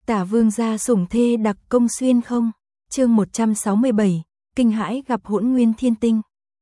Tả vương gia sủng thê đặc công xuyên không? Chương 167, kinh hãi gặp Hỗn Nguyên Thiên Tinh.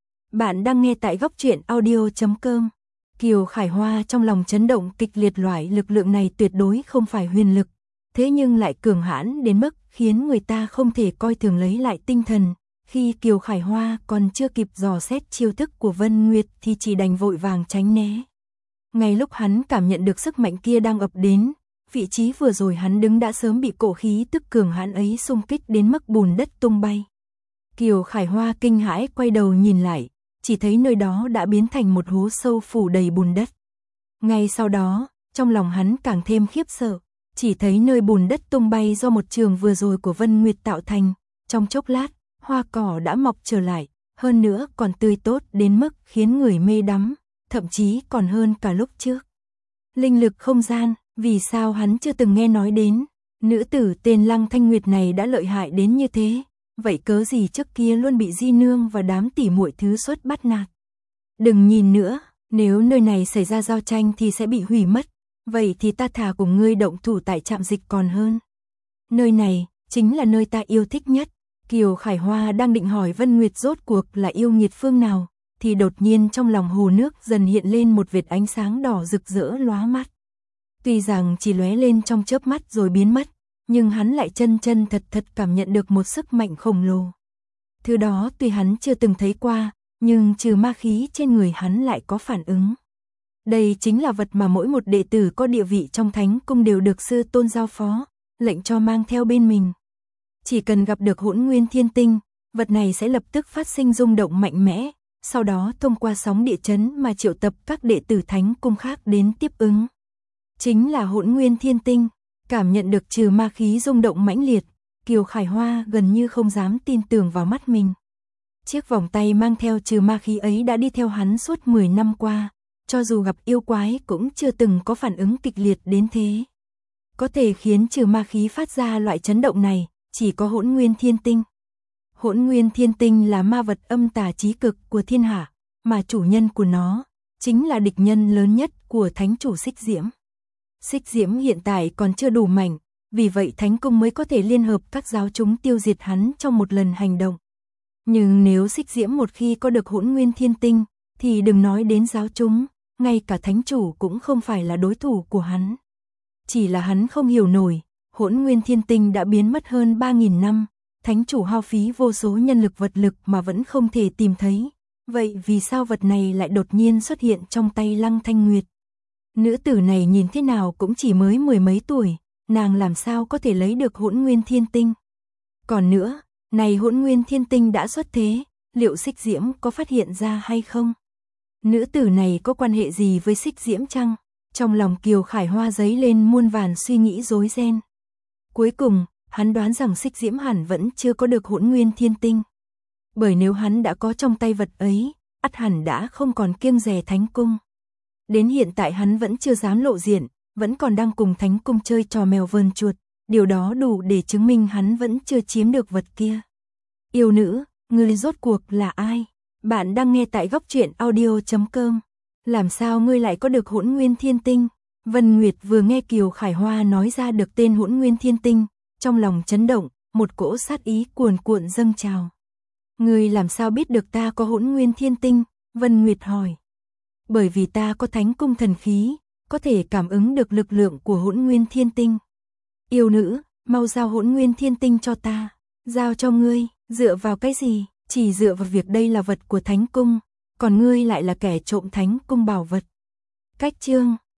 Bạn đang nghe tại góc truyện audio.com. Kiều Khải Hoa trong lòng chấn động kịch liệt, loại lực lượng này tuyệt đối không phải huyền lực, thế nhưng lại cường hãn đến mức khiến người ta không thể coi thường. Lấy lại tinh thần, khi Kiều Khải Hoa còn chưa kịp dò xét chiêu thức của Vân Nguyệt thì chỉ đành vội vàng tránh né. Ngay lúc hắn cảm nhận được sức mạnh kia đang ập đến, vị trí vừa rồi hắn đứng đã sớm bị cổ khí tức cường hãn ấy xung kích đến mức bùn đất tung bay. Kiều Khải Hoa kinh hãi quay đầu nhìn lại, chỉ thấy nơi đó đã biến thành một hố sâu phủ đầy bùn đất. Ngay sau đó, trong lòng hắn càng thêm khiếp sợ, chỉ thấy nơi bùn đất tung bay do một trường vừa rồi của Vân Nguyệt tạo thành, trong chốc lát, hoa cỏ đã mọc trở lại, hơn nữa còn tươi tốt đến mức khiến người mê đắm, thậm chí còn hơn cả lúc trước. Linh lực không gian, vì sao hắn chưa từng nghe nói đến, nữ tử tên Lăng Thanh Nguyệt này đã lợi hại đến như thế, vậy cớ gì trước kia luôn bị Di Nương và đám tỉ muội thứ xuất bắt nạt. Đừng nhìn nữa, nếu nơi này xảy ra giao tranh thì sẽ bị hủy mất, vậy thì ta thà cùng ngươi động thủ tại trạm dịch còn hơn. Nơi này, chính là nơi ta yêu thích nhất. Kiều Khải Hoa đang định hỏi Vân Nguyệt rốt cuộc là yêu nghiệt phương nào, thì đột nhiên trong lòng hồ nước dần hiện lên một vệt ánh sáng đỏ rực rỡ lóa mắt. Tuy rằng chỉ lóe lên trong chớp mắt rồi biến mất, nhưng hắn lại chân chân thật thật cảm nhận được một sức mạnh khổng lồ. Thứ đó tuy hắn chưa từng thấy qua, nhưng trừ ma khí trên người hắn lại có phản ứng. Đây chính là vật mà mỗi một đệ tử có địa vị trong thánh cung đều được sư tôn giao phó, lệnh cho mang theo bên mình. Chỉ cần gặp được Hỗn Nguyên Thiên Tinh, vật này sẽ lập tức phát sinh rung động mạnh mẽ, sau đó thông qua sóng địa chấn mà triệu tập các đệ tử thánh cung khác đến tiếp ứng. Chính là Hỗn Nguyên Thiên Tinh. Cảm nhận được trừ ma khí rung động mãnh liệt, Kiều Khải Hoa gần như không dám tin tưởng vào mắt mình. Chiếc vòng tay mang theo trừ ma khí ấy đã đi theo hắn suốt 10 năm qua, cho dù gặp yêu quái cũng chưa từng có phản ứng kịch liệt đến thế. Có thể khiến trừ ma khí phát ra loại chấn động này, chỉ có Hỗn Nguyên Thiên Tinh. Hỗn Nguyên Thiên Tinh là ma vật âm tà chí cực của thiên hạ, mà chủ nhân của nó chính là địch nhân lớn nhất của thánh chủ Xích Diễm. Xích Diễm hiện tại còn chưa đủ mạnh, vì vậy thánh cung mới có thể liên hợp các giáo chúng tiêu diệt hắn trong một lần hành động. Nhưng nếu Xích Diễm một khi có được Hỗn Nguyên Thiên Tinh, thì đừng nói đến giáo chúng, ngay cả thánh chủ cũng không phải là đối thủ của hắn. Chỉ là hắn không hiểu nổi, Hỗn Nguyên Thiên Tinh đã biến mất hơn 3.000 năm, thánh chủ hao phí vô số nhân lực vật lực mà vẫn không thể tìm thấy. Vậy vì sao vật này lại đột nhiên xuất hiện trong tay Lăng Thanh Nguyệt? Nữ tử này nhìn thế nào cũng chỉ mới 10 mấy tuổi, nàng làm sao có thể lấy được Hỗn Nguyên Thiên Tinh? Còn nữa, này Hỗn Nguyên Thiên Tinh đã xuất thế, liệu Xích Diễm có phát hiện ra hay không? Nữ tử này có quan hệ gì với Xích Diễm chăng? Trong lòng Kiều Khải Hoa dấy lên muôn vàn suy nghĩ rối ren. Cuối cùng, hắn đoán rằng Xích Diễm hẳn vẫn chưa có được Hỗn Nguyên Thiên Tinh. Bởi nếu hắn đã có trong tay vật ấy, ắt hẳn đã không còn kiêng dè thánh cung. Đến hiện tại hắn vẫn chưa dám lộ diện, vẫn còn đang cùng thánh cung chơi trò mèo vờn chuột, điều đó đủ để chứng minh hắn vẫn chưa chiếm được vật kia. Yêu nữ, ngươi rốt cuộc là ai? Bạn đang nghe tại góc truyện audio.com. Làm sao ngươi lại có được Hỗn Nguyên Thiên Tinh? Vân Nguyệt vừa nghe Kiều Khải Hoa nói ra được tên Hỗn Nguyên Thiên Tinh, trong lòng chấn động, một cỗ sát ý cuồn cuộn dâng trào. Ngươi làm sao biết được ta có Hỗn Nguyên Thiên Tinh? Vân Nguyệt hỏi. Bởi vì ta có thánh cung thần khí, có thể cảm ứng được lực lượng của Hỗn Nguyên Thiên Tinh. Yêu nữ, mau giao Hỗn Nguyên Thiên Tinh cho ta. Giao cho ngươi, dựa vào cái gì? Chỉ dựa vào việc đây là vật của thánh cung, còn ngươi lại là kẻ trộm thánh cung bảo vật. Cách chương